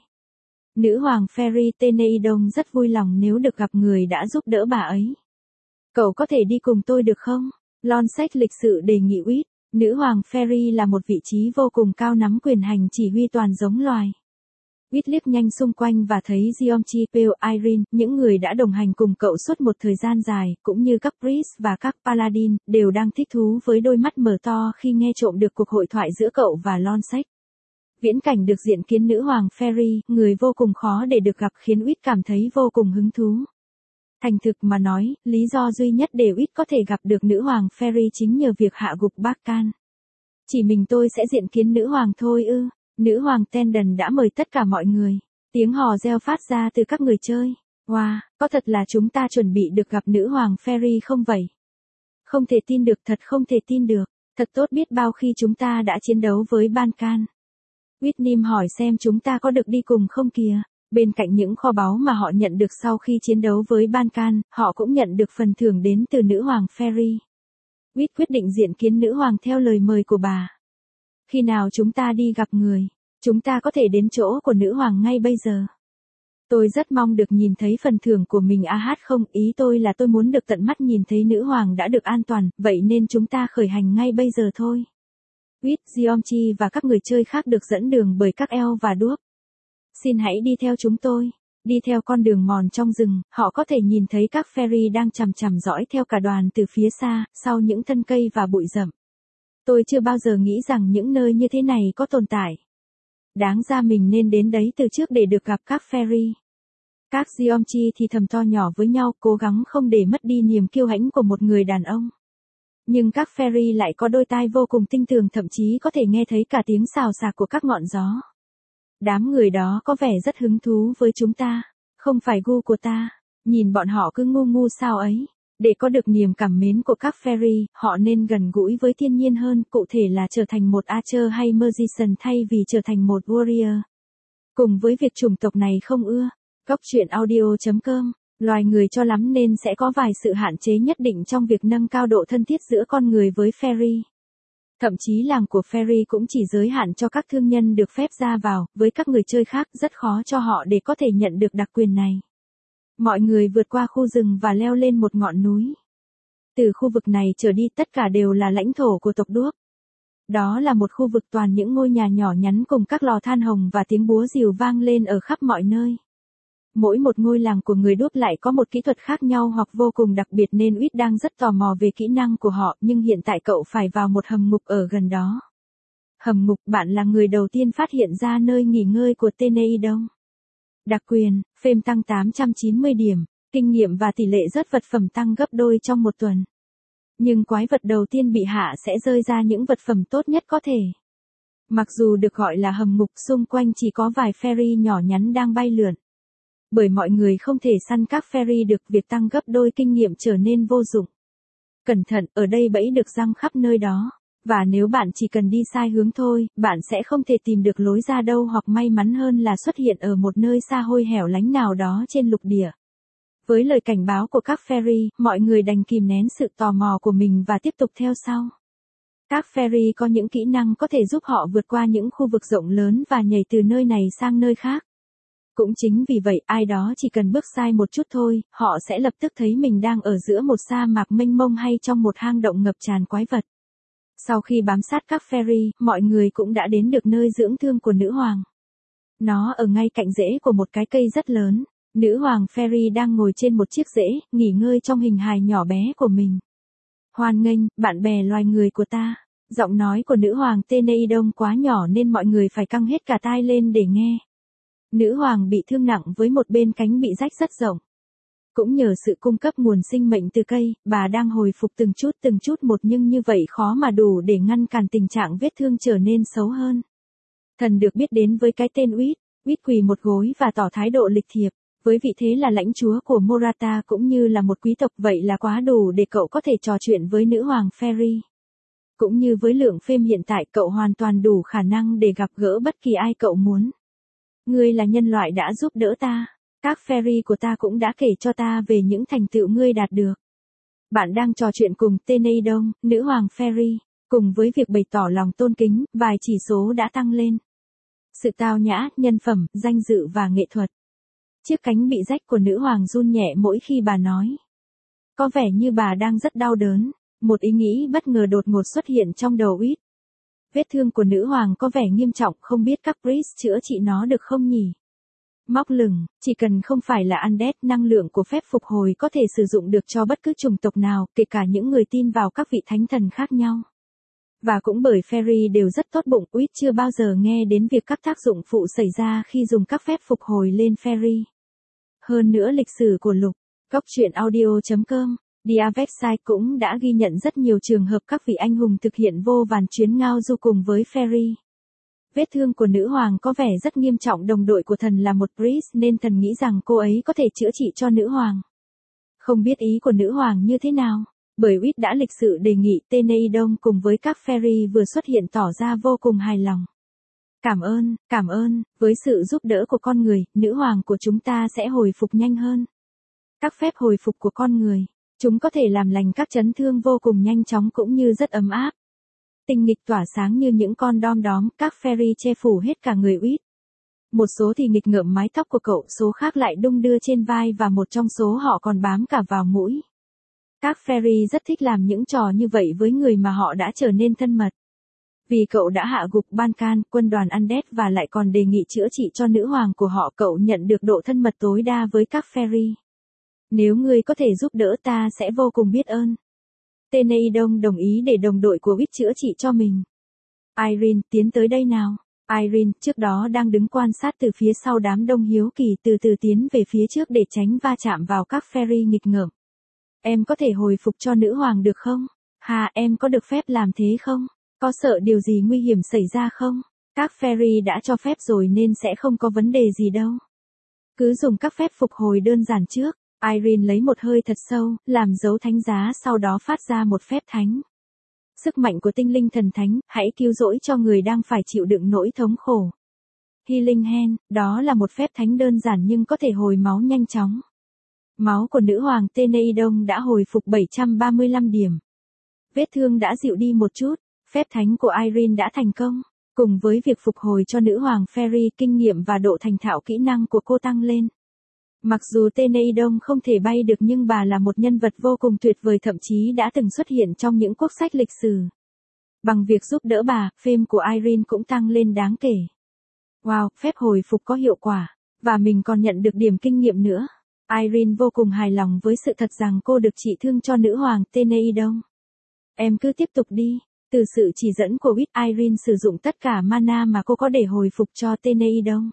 Nữ hoàng Fairy Teneidon rất vui lòng nếu được gặp người đã giúp đỡ bà ấy. Cậu có thể đi cùng tôi được không? Lonsec lịch sự đề nghị Uýt. Nữ hoàng Fairy là một vị trí vô cùng cao nắm quyền hành chỉ huy toàn giống loài. Uýt liếc nhanh xung quanh và thấy Geomchi, Pale, Irene, những người đã đồng hành cùng cậu suốt một thời gian dài, cũng như các Priest và các Paladin, đều đang thích thú với đôi mắt mở to khi nghe trộm được cuộc hội thoại giữa cậu và Lonsec. Viễn cảnh được diện kiến nữ hoàng Fairy, người vô cùng khó để được gặp, khiến Uýt cảm thấy vô cùng hứng thú. Thành thực mà nói, lý do duy nhất để Uýt có thể gặp được nữ hoàng Fairy chính nhờ việc hạ gục Ban-can. Chỉ mình tôi sẽ diện kiến nữ hoàng thôi ư? Nữ hoàng Tendon đã mời tất cả mọi người. Tiếng hò reo phát ra từ các người chơi. Wow, có thật là chúng ta chuẩn bị được gặp nữ hoàng Fairy không vậy? Không thể tin được, thật không thể tin được. Thật tốt biết bao khi chúng ta đã chiến đấu với Ban-can. Whitney hỏi xem chúng ta có được đi cùng không kìa. Bên cạnh những kho báu mà họ nhận được sau khi chiến đấu với Ban-can, họ cũng nhận được phần thưởng đến từ nữ hoàng Fairy. Whit quyết định diện kiến nữ hoàng theo lời mời của bà. Khi nào chúng ta đi gặp người, chúng ta có thể đến chỗ của nữ hoàng ngay bây giờ. Tôi rất mong được nhìn thấy phần thưởng của mình không, ý tôi là tôi muốn được tận mắt nhìn thấy nữ hoàng đã được an toàn, vậy nên chúng ta khởi hành ngay bây giờ thôi. Uýt, Geomchi và các người chơi khác được dẫn đường bởi các elf và dwarf. Xin hãy đi theo chúng tôi. Đi theo con đường mòn trong rừng, họ có thể nhìn thấy các fairy đang chằm chằm dõi theo cả đoàn từ phía xa, sau những thân cây và bụi rậm. Tôi chưa bao giờ nghĩ rằng những nơi như thế này có tồn tại. Đáng ra mình nên đến đấy từ trước để được gặp các fairy. Các Geomchi thì thầm to nhỏ với nhau, cố gắng không để mất đi niềm kiêu hãnh của một người đàn ông. Nhưng các fairy lại có đôi tai vô cùng tinh tường, thậm chí có thể nghe thấy cả tiếng xào xạc của các ngọn gió. Đám người đó có vẻ rất hứng thú với chúng ta. Không phải gu của ta. Nhìn bọn họ cứ ngu ngu sao ấy. Để có được niềm cảm mến của các fairy, họ nên gần gũi với thiên nhiên hơn, cụ thể là trở thành một archer hay magician thay vì trở thành một warrior. Cùng với việc chủng tộc này không ưa, Góc truyện audio.com, loài người cho lắm nên sẽ có vài sự hạn chế nhất định trong việc nâng cao độ thân thiết giữa con người với fairy. Thậm chí làng của fairy cũng chỉ giới hạn cho các thương nhân được phép ra vào, với các người chơi khác rất khó cho họ để có thể nhận được đặc quyền này. Mọi người vượt qua khu rừng và leo lên một ngọn núi. Từ khu vực này trở đi tất cả đều là lãnh thổ của tộc đuốc. Đó là một khu vực toàn những ngôi nhà nhỏ nhắn cùng các lò than hồng và tiếng búa rìu vang lên ở khắp mọi nơi. Mỗi một ngôi làng của người đuốc lại có một kỹ thuật khác nhau hoặc vô cùng đặc biệt nên Uýt đang rất tò mò về kỹ năng của họ, nhưng hiện tại cậu phải vào một hầm ngục ở gần đó. Hầm ngục, bạn là người đầu tiên phát hiện ra nơi nghỉ ngơi của Teneidon. Đặc quyền, phêm tăng 890 điểm, kinh nghiệm và tỷ lệ rớt vật phẩm tăng gấp đôi trong một tuần. Nhưng quái vật đầu tiên bị hạ sẽ rơi ra những vật phẩm tốt nhất có thể. Mặc dù được gọi là hầm ngục, xung quanh chỉ có vài fairy nhỏ nhắn đang bay lượn. Bởi mọi người không thể săn các fairy được, việc tăng gấp đôi kinh nghiệm trở nên vô dụng. Cẩn thận, ở đây bẫy được giăng khắp nơi đó. Và nếu bạn chỉ cần đi sai hướng thôi, bạn sẽ không thể tìm được lối ra đâu, hoặc may mắn hơn là xuất hiện ở một nơi xa hôi hẻo lánh nào đó trên lục địa. Với lời cảnh báo của các fairy, mọi người đành kìm nén sự tò mò của mình và tiếp tục theo sau. Các fairy có những kỹ năng có thể giúp họ vượt qua những khu vực rộng lớn và nhảy từ nơi này sang nơi khác. Cũng chính vì vậy, ai đó chỉ cần bước sai một chút thôi, họ sẽ lập tức thấy mình đang ở giữa một sa mạc mênh mông hay trong một hang động ngập tràn quái vật. Sau khi bám sát các fairy, mọi người cũng đã đến được nơi dưỡng thương của nữ hoàng. Nó ở ngay cạnh rễ của một cái cây rất lớn. Nữ hoàng fairy đang ngồi trên một chiếc rễ, nghỉ ngơi trong hình hài nhỏ bé của mình. Hoan nghênh, bạn bè loài người của ta. Giọng nói của nữ hoàng Teneidong quá nhỏ nên mọi người phải căng hết cả tai lên để nghe. Nữ hoàng bị thương nặng với một bên cánh bị rách rất rộng. Cũng nhờ sự cung cấp nguồn sinh mệnh từ cây, bà đang hồi phục từng chút một, nhưng như vậy khó mà đủ để ngăn cản tình trạng vết thương trở nên xấu hơn. Thần được biết đến với cái tên Uýt. Uýt quỳ một gối và tỏ thái độ lịch thiệp. Với vị thế là lãnh chúa của Morata cũng như là một quý tộc, vậy là quá đủ để cậu có thể trò chuyện với nữ hoàng Fairy. Cũng như với lượng phim hiện tại, cậu hoàn toàn đủ khả năng để gặp gỡ bất kỳ ai cậu muốn. Ngươi là nhân loại đã giúp đỡ ta. Các fairy của ta cũng đã kể cho ta về những thành tựu ngươi đạt được. Bạn đang trò chuyện cùng Teneidong, nữ hoàng fairy. Cùng với việc bày tỏ lòng tôn kính, vài chỉ số đã tăng lên. Sự tao nhã, nhân phẩm, danh dự và nghệ thuật. Chiếc cánh bị rách của nữ hoàng run nhẹ mỗi khi bà nói. Có vẻ như bà đang rất đau đớn. Một ý nghĩ bất ngờ đột ngột xuất hiện trong đầu Uýt. Vết thương của nữ hoàng có vẻ nghiêm trọng, không biết các priest chữa trị nó được không nhỉ? Móc lửng, chỉ cần không phải là undead, năng lượng của phép phục hồi có thể sử dụng được cho bất cứ chủng tộc nào, kể cả những người tin vào các vị thánh thần khác nhau. Và cũng bởi fairy đều rất tốt bụng, Uýt chưa bao giờ nghe đến việc các tác dụng phụ xảy ra khi dùng các phép phục hồi lên fairy. Hơn nữa, lịch sử của lục, góc truyện audio.com, The website cũng đã ghi nhận rất nhiều trường hợp các vị anh hùng thực hiện vô vàn chuyến ngao du cùng với fairy. Vết thương của nữ hoàng có vẻ rất nghiêm trọng, đồng đội của thần là một priest nên thần nghĩ rằng cô ấy có thể chữa trị cho nữ hoàng. Không biết ý của nữ hoàng như thế nào, bởi Uýt đã lịch sự đề nghị Teneidong cùng với các fairy vừa xuất hiện tỏ ra vô cùng hài lòng. Cảm ơn, với sự giúp đỡ của con người, nữ hoàng của chúng ta sẽ hồi phục nhanh hơn. Các phép hồi phục của con người, chúng có thể làm lành các chấn thương vô cùng nhanh chóng cũng như rất ấm áp. Tinh nghịch tỏa sáng như những con đom đóm, các fairy che phủ hết cả người Uýt. Một số thì nghịch ngợm mái tóc của cậu, số khác lại đung đưa trên vai và một trong số họ còn bám cả vào mũi. Các fairy rất thích làm những trò như vậy với người mà họ đã trở nên thân mật. Vì cậu đã hạ gục Bankan, quân đoàn undead và lại còn đề nghị chữa trị cho nữ hoàng của họ, cậu nhận được độ thân mật tối đa với các fairy. Nếu ngươi có thể giúp đỡ ta sẽ vô cùng biết ơn. Teneidong đồng ý để đồng đội của Uýt chữa trị cho mình. Irene, tiến tới đây nào. Irene, trước đó đang đứng quan sát từ phía sau đám đông hiếu kỳ, từ từ tiến về phía trước để tránh va chạm vào các fairy nghịch ngợm. Em có thể hồi phục cho nữ hoàng được không? Em có được phép làm thế không? Có sợ điều gì nguy hiểm xảy ra không? Các fairy đã cho phép rồi nên sẽ không có vấn đề gì đâu. Cứ dùng các phép phục hồi đơn giản trước. Irene lấy một hơi thật sâu, làm dấu thánh giá, sau đó phát ra một phép thánh. Sức mạnh của tinh linh thần thánh, hãy cứu rỗi cho người đang phải chịu đựng nỗi thống khổ. Healing Hand, đó là một phép thánh đơn giản nhưng có thể hồi máu nhanh chóng. Máu của nữ hoàng Teneidong đã hồi phục 735 điểm. Vết thương đã dịu đi một chút, phép thánh của Irene đã thành công. Cùng với việc phục hồi cho nữ hoàng Fairy, kinh nghiệm và độ thành thạo kỹ năng của cô tăng lên. Mặc dù Teneidong không thể bay được nhưng bà là một nhân vật vô cùng tuyệt vời, thậm chí đã từng xuất hiện trong những quốc sách lịch sử. Bằng việc giúp đỡ bà, fame của Irene cũng tăng lên đáng kể. Wow, phép hồi phục có hiệu quả, và mình còn nhận được điểm kinh nghiệm nữa. Irene vô cùng hài lòng với sự thật rằng cô được trị thương cho nữ hoàng Teneidong. Em cứ tiếp tục đi. Từ sự chỉ dẫn của Uýt, Irene sử dụng tất cả mana mà cô có để hồi phục cho Teneidong.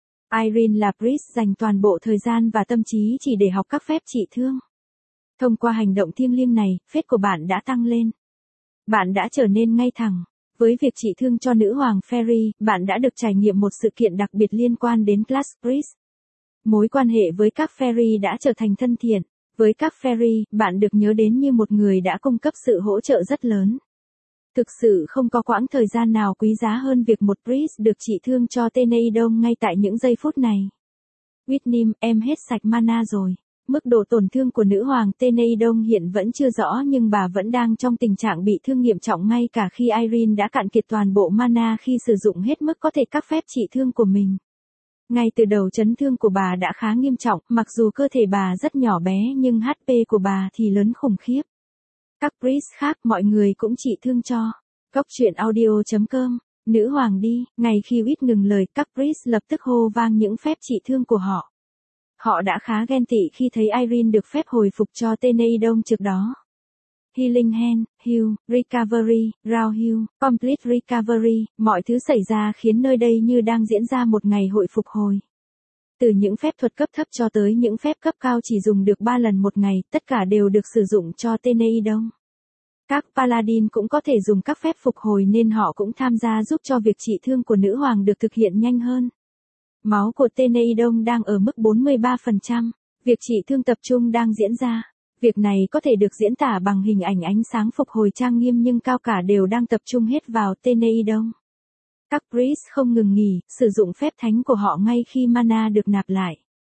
Irene là priest dành toàn bộ thời gian và tâm trí chỉ để học các phép trị thương. Thông qua hành động thiêng liêng này, phép của bạn đã tăng lên. Bạn đã trở nên ngay thẳng. Với việc trị thương cho nữ hoàng Fairy, bạn đã được trải nghiệm một sự kiện đặc biệt liên quan đến Class Priest. Mối quan hệ với các fairy đã trở thành thân thiện. Với các fairy, bạn được nhớ đến như một người đã cung cấp sự hỗ trợ rất lớn. Thực sự không có quãng thời gian nào quý giá hơn việc một priest được trị thương cho Teneidong ngay tại những giây phút này. Whitnim, em hết sạch mana rồi. Mức độ tổn thương của nữ hoàng Teneidong hiện vẫn chưa rõ nhưng bà vẫn đang trong tình trạng bị thương nghiêm trọng ngay cả khi Irene đã cạn kiệt toàn bộ mana khi sử dụng hết mức có thể các phép trị thương của mình. Ngay từ đầu chấn thương của bà đã khá nghiêm trọng, mặc dù cơ thể bà rất nhỏ bé nhưng HP của bà thì lớn khủng khiếp. Các priest khác mọi người cũng trị thương cho. Góc truyện audio.com, nữ hoàng đi, ngay khi Uýt ngừng lời, các priest lập tức hô vang những phép trị thương của họ. Họ đã khá ghen tị khi thấy Irene được phép hồi phục cho Teneidong trước đó. Healing Hand, Heal, Recovery, Round Heal, Complete Recovery, mọi thứ xảy ra khiến nơi đây như đang diễn ra một ngày hội phục hồi. Từ những phép thuật cấp thấp cho tới những phép cấp cao chỉ dùng được 3 lần một ngày, tất cả đều được sử dụng cho Teneidon. Các Paladin cũng có thể dùng các phép phục hồi nên họ cũng tham gia giúp cho việc trị thương của nữ hoàng được thực hiện nhanh hơn. Máu của Teneidon đang ở mức 43%. Việc trị thương tập trung đang diễn ra. Việc này có thể được diễn tả bằng hình ảnh ánh sáng phục hồi trang nghiêm nhưng cao cả đều đang tập trung hết vào Teneidon. Các priest không ngừng nghỉ, sử dụng phép thánh của họ ngay khi mana được nạp lại.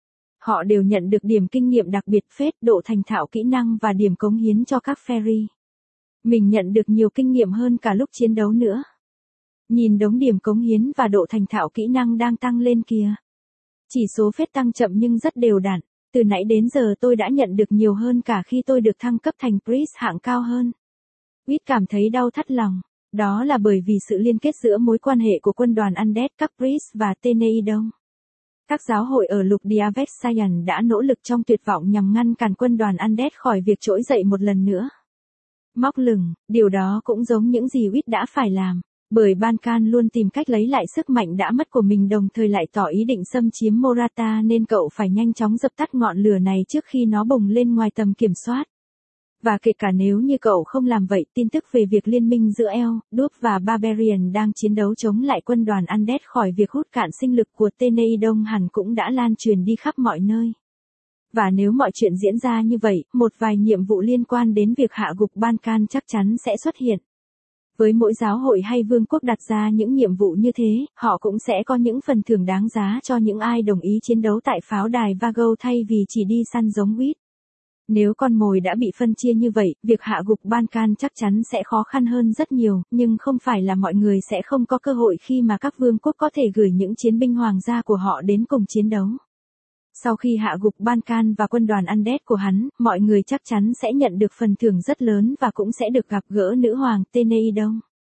Họ đều nhận được điểm kinh nghiệm đặc biệt phết, độ thành thạo kỹ năng và điểm cống hiến cho các fairy. Mình nhận được nhiều kinh nghiệm hơn cả lúc chiến đấu nữa. Nhìn đống điểm cống hiến và độ thành thạo kỹ năng đang tăng lên kìa. Chỉ số phết tăng chậm nhưng rất đều đặn. Từ nãy đến giờ tôi đã nhận được nhiều hơn cả khi tôi được thăng cấp thành priest hạng cao hơn. Whit cảm thấy đau thắt lòng. Đó là bởi vì sự liên kết giữa mối quan hệ của quân đoàn Undead, các priest và Teneidon. Các giáo hội ở lục địa Vexayan đã nỗ lực trong tuyệt vọng nhằm ngăn cản quân đoàn Undead khỏi việc trỗi dậy một lần nữa. Móc lửng, điều đó cũng giống những gì Whit đã phải làm. Bởi Bankan luôn tìm cách lấy lại sức mạnh đã mất của mình đồng thời lại tỏ ý định xâm chiếm Morata nên cậu phải nhanh chóng dập tắt ngọn lửa này trước khi nó bùng lên ngoài tầm kiểm soát. Và kể cả nếu như cậu không làm vậy, tin tức về việc liên minh giữa El, Đuốc và Barbarian đang chiến đấu chống lại quân đoàn Undead khỏi việc hút cạn sinh lực của Teneidon hẳn cũng đã lan truyền đi khắp mọi nơi. Và nếu mọi chuyện diễn ra như vậy, một vài nhiệm vụ liên quan đến việc hạ gục Bankan chắc chắn sẽ xuất hiện. Với mỗi giáo hội hay vương quốc đặt ra những nhiệm vụ như thế, họ cũng sẽ có những phần thưởng đáng giá cho những ai đồng ý chiến đấu tại pháo đài Vago thay vì chỉ đi săn giống Whit. Nếu con mồi đã bị phân chia như vậy, việc hạ gục Bankan chắc chắn sẽ khó khăn hơn rất nhiều, nhưng không phải là mọi người sẽ không có cơ hội khi mà các vương quốc có thể gửi những chiến binh hoàng gia của họ đến cùng chiến đấu. Sau khi hạ gục Bankan và quân đoàn Undead của hắn, mọi người chắc chắn sẽ nhận được phần thưởng rất lớn và cũng sẽ được gặp gỡ nữ hoàng Teneidon.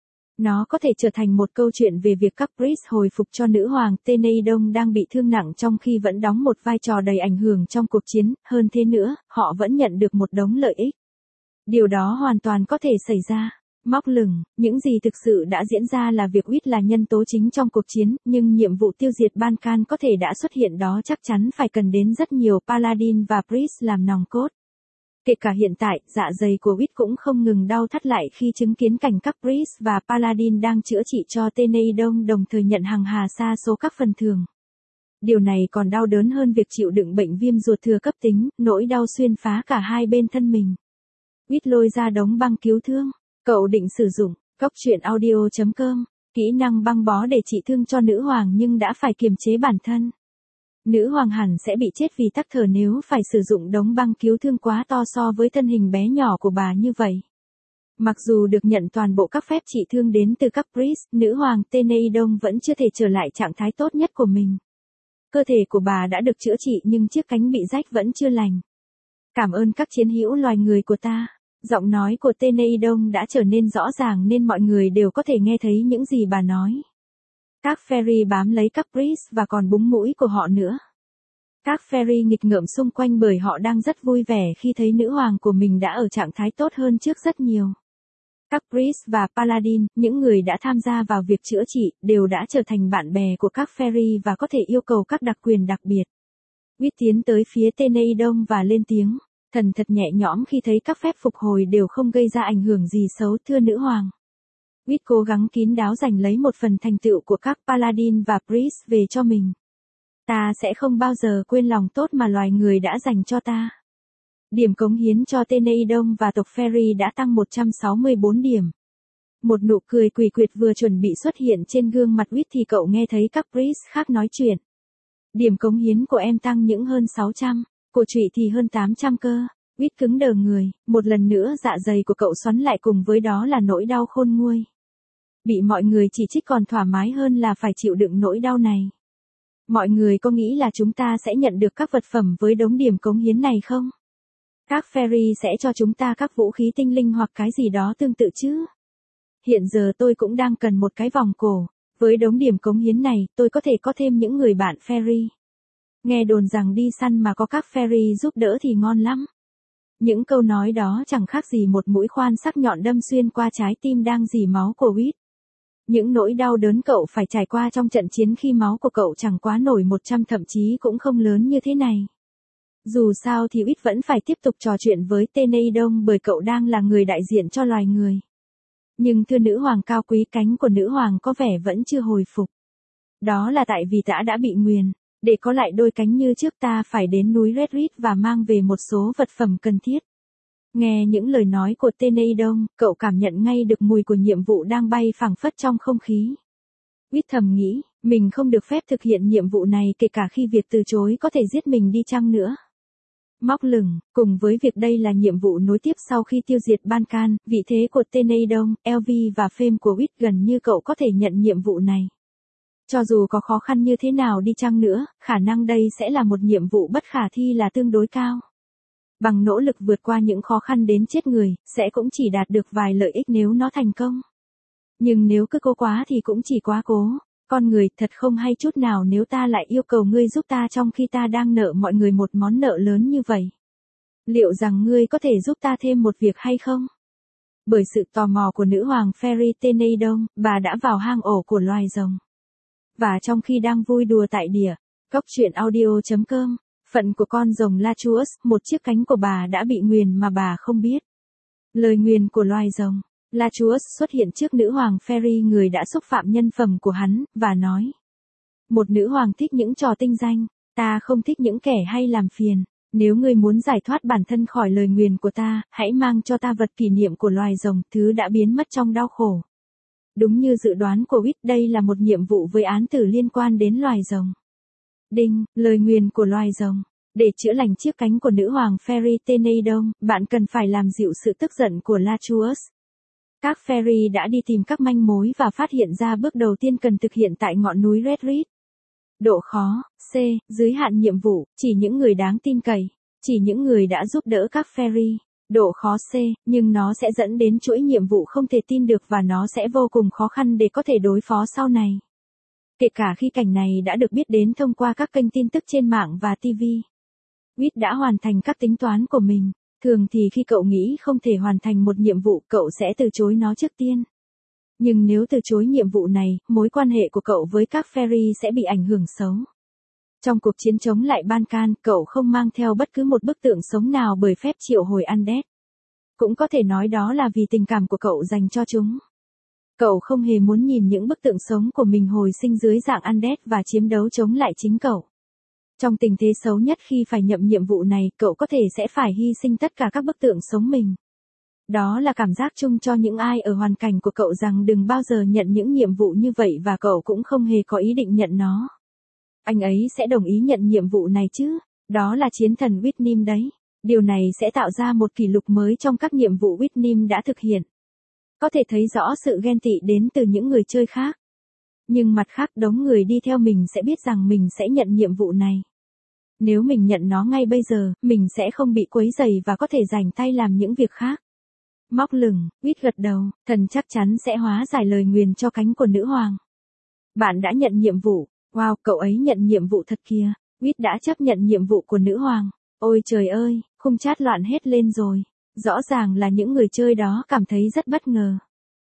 Nó có thể trở thành một câu chuyện về việc các priest hồi phục cho nữ hoàng Teneidon đang bị thương nặng trong khi vẫn đóng một vai trò đầy ảnh hưởng trong cuộc chiến, hơn thế nữa, họ vẫn nhận được một đống lợi ích. Điều đó hoàn toàn có thể xảy ra. Móc lửng, những gì thực sự đã diễn ra là việc Whit là nhân tố chính trong cuộc chiến, nhưng nhiệm vụ tiêu diệt Bankan có thể đã xuất hiện đó chắc chắn phải cần đến rất nhiều Paladin và Priest làm nòng cốt. Kể cả hiện tại, dạ dày của Whit cũng không ngừng đau thắt lại khi chứng kiến cảnh các Priest và Paladin đang chữa trị cho Teneidon đồng thời nhận hàng hà sa số các phần thưởng. Điều này còn đau đớn hơn việc chịu đựng bệnh viêm ruột thừa cấp tính, nỗi đau xuyên phá cả hai bên thân mình. Whit lôi ra đống băng cứu thương. Cậu định sử dụng Cóc Truyện Audio.com, kỹ năng băng bó để trị thương cho nữ hoàng nhưng đã phải kiềm chế bản thân. Nữ hoàng hẳn sẽ bị chết vì tắc thở nếu phải sử dụng đống băng cứu thương quá to so với thân hình bé nhỏ của bà như vậy. Mặc dù được nhận toàn bộ các phép trị thương đến từ các priest, nữ hoàng Teneidon vẫn chưa thể trở lại trạng thái tốt nhất của mình. Cơ thể của bà đã được chữa trị nhưng chiếc cánh bị rách vẫn chưa lành. Cảm ơn các chiến hữu loài người của ta. Giọng nói của Teneidon đã trở nên rõ ràng nên mọi người đều có thể nghe thấy những gì bà nói. Các fairy bám lấy các priest và còn búng mũi của họ nữa. Các fairy nghịch ngợm xung quanh bởi họ đang rất vui vẻ khi thấy nữ hoàng của mình đã ở trạng thái tốt hơn trước rất nhiều. Các priest và paladin, những người đã tham gia vào việc chữa trị, đều đã trở thành bạn bè của các fairy và có thể yêu cầu các đặc quyền đặc biệt. Whit tiến tới phía Teneidon và lên tiếng. Thần thật nhẹ nhõm khi thấy các phép phục hồi đều không gây ra ảnh hưởng gì xấu, thưa nữ hoàng. Whit cố gắng kín đáo giành lấy một phần thành tựu của các paladin và priest về cho mình. Ta sẽ không bao giờ quên lòng tốt mà loài người đã dành cho ta. Điểm cống hiến cho Teneidon và tộc Fairy đã tăng 164 điểm. Một nụ cười quỷ quyệt vừa chuẩn bị xuất hiện trên gương mặt Whit thì cậu nghe thấy các priest khác nói chuyện. Điểm cống hiến của em tăng những hơn 600. Của Trụy thì hơn 800 cơ. Whit cứng đờ người, một lần nữa dạ dày của cậu xoắn lại cùng với đó là nỗi đau khôn nguôi. Bị mọi người chỉ trích còn thoải mái hơn là phải chịu đựng nỗi đau này. Mọi người có nghĩ là chúng ta sẽ nhận được các vật phẩm với đống điểm cống hiến này không? Các fairy sẽ cho chúng ta các vũ khí tinh linh hoặc cái gì đó tương tự chứ? Hiện giờ tôi cũng đang cần một cái vòng cổ. Với đống điểm cống hiến này, tôi có thể có thêm những người bạn fairy. Nghe đồn rằng đi săn mà có các fairy giúp đỡ thì ngon lắm. Những câu nói đó chẳng khác gì một mũi khoan sắc nhọn đâm xuyên qua trái tim đang rỉ máu của Whit. Những nỗi đau đớn cậu phải trải qua trong trận chiến khi máu của cậu chẳng quá nổi 100 thậm chí cũng không lớn như thế này. Dù sao thì Whit vẫn phải tiếp tục trò chuyện với Teneidon bởi cậu đang là người đại diện cho loài người. Nhưng thưa nữ hoàng cao quý, cánh của nữ hoàng có vẻ vẫn chưa hồi phục. Đó là tại vì ta đã bị nguyền. Để có lại đôi cánh như trước ta phải đến núi Red Reed và mang về một số vật phẩm cần thiết. Nghe những lời nói của Teneidon, cậu cảm nhận ngay được mùi của nhiệm vụ đang bay phảng phất trong không khí. Whit thầm nghĩ, mình không được phép thực hiện nhiệm vụ này kể cả khi việc từ chối có thể giết mình đi chăng nữa. Móc lửng, cùng với việc đây là nhiệm vụ nối tiếp sau khi tiêu diệt Bancan, vị thế của Teneidon, LV và Fame của Whit gần như cậu có thể nhận nhiệm vụ này. Cho dù có khó khăn như thế nào đi chăng nữa, khả năng đây sẽ là một nhiệm vụ bất khả thi là tương đối cao. Bằng nỗ lực vượt qua những khó khăn đến chết người, sẽ cũng chỉ đạt được vài lợi ích nếu nó thành công. Nhưng nếu cứ cố quá thì cũng chỉ quá cố. Con người thật không hay chút nào nếu ta lại yêu cầu ngươi giúp ta trong khi ta đang nợ mọi người một món nợ lớn như vậy. Liệu rằng ngươi có thể giúp ta thêm một việc hay không? Bởi sự tò mò của nữ hoàng Fairy Teneidon, bà đã vào hang ổ của loài rồng. Và trong khi đang vui đùa tại đỉa, cóc truyện audio.com, phận của con rồng Latuus, một chiếc cánh của bà đã bị nguyền mà bà không biết. Lời nguyền của loài rồng. Latuus xuất hiện trước nữ hoàng Fairy, người đã xúc phạm nhân phẩm của hắn, và nói. Một nữ hoàng thích những trò tinh danh, ta không thích những kẻ hay làm phiền. Nếu ngươi muốn giải thoát bản thân khỏi lời nguyền của ta, hãy mang cho ta vật kỷ niệm của loài rồng, thứ đã biến mất trong đau khổ. Đúng như dự đoán của Whit, đây là một nhiệm vụ với án tử liên quan đến loài rồng. Đinh, lời nguyền của loài rồng. Để chữa lành chiếc cánh của nữ hoàng Fairy Teneidon, bạn cần phải làm dịu sự tức giận của Latuus. Các Fairy đã đi tìm các manh mối và phát hiện ra bước đầu tiên cần thực hiện tại ngọn núi Red Reed. Độ khó, C, dưới hạn nhiệm vụ, chỉ những người đáng tin cậy, chỉ những người đã giúp đỡ các Fairy. Độ khó C, nhưng nó sẽ dẫn đến chuỗi nhiệm vụ không thể tin được và nó sẽ vô cùng khó khăn để có thể đối phó sau này. Kể cả khi cảnh này đã được biết đến thông qua các kênh tin tức trên mạng và TV. Whit đã hoàn thành các tính toán của mình. Thường thì khi cậu nghĩ không thể hoàn thành một nhiệm vụ, cậu sẽ từ chối nó trước tiên. Nhưng nếu từ chối nhiệm vụ này, mối quan hệ của cậu với các Fairy sẽ bị ảnh hưởng xấu. Trong cuộc chiến chống lại Bancan, cậu không mang theo bất cứ một bức tượng sống nào bởi phép triệu hồi Undead. Cũng có thể nói đó là vì tình cảm của cậu dành cho chúng. Cậu không hề muốn nhìn những bức tượng sống của mình hồi sinh dưới dạng Undead và chiến đấu chống lại chính cậu. Trong tình thế xấu nhất khi phải nhận nhiệm vụ này, cậu có thể sẽ phải hy sinh tất cả các bức tượng sống mình. Đó là cảm giác chung cho những ai ở hoàn cảnh của cậu rằng đừng bao giờ nhận những nhiệm vụ như vậy và cậu cũng không hề có ý định nhận nó. Anh ấy sẽ đồng ý nhận nhiệm vụ này chứ? Đó là chiến thần Whitnim đấy. Điều này sẽ tạo ra một kỷ lục mới trong các nhiệm vụ Whitnim đã thực hiện. Có thể thấy rõ sự ghen tị đến từ những người chơi khác. Nhưng mặt khác, đống người đi theo mình sẽ biết rằng mình sẽ nhận nhiệm vụ này. Nếu mình nhận nó ngay bây giờ, mình sẽ không bị quấy rầy và có thể rảnh tay làm những việc khác. Móc lửng, Whit gật đầu, thần chắc chắn sẽ hóa giải lời nguyền cho cánh của nữ hoàng. Bạn đã nhận nhiệm vụ. Wow, cậu ấy nhận nhiệm vụ thật kìa. Whit đã chấp nhận nhiệm vụ của nữ hoàng. Ôi trời ơi, khung chat loạn hết lên rồi. Rõ ràng là những người chơi đó cảm thấy rất bất ngờ.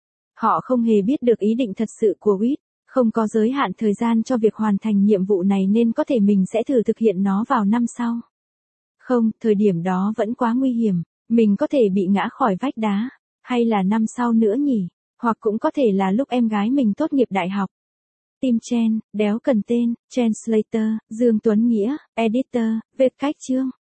Họ không hề biết được ý định thật sự của Whit. Không có giới hạn thời gian cho việc hoàn thành nhiệm vụ này nên có thể mình sẽ thử thực hiện nó vào năm sau. Không, thời điểm đó vẫn quá nguy hiểm. Mình có thể bị ngã khỏi vách đá. Hay là năm sau nữa nhỉ? Hoặc cũng có thể là lúc em gái mình tốt nghiệp đại học. Tim Chen, đéo cần tên, Translator, Dương Tuấn Nghĩa, Editor, Vệt cách chương.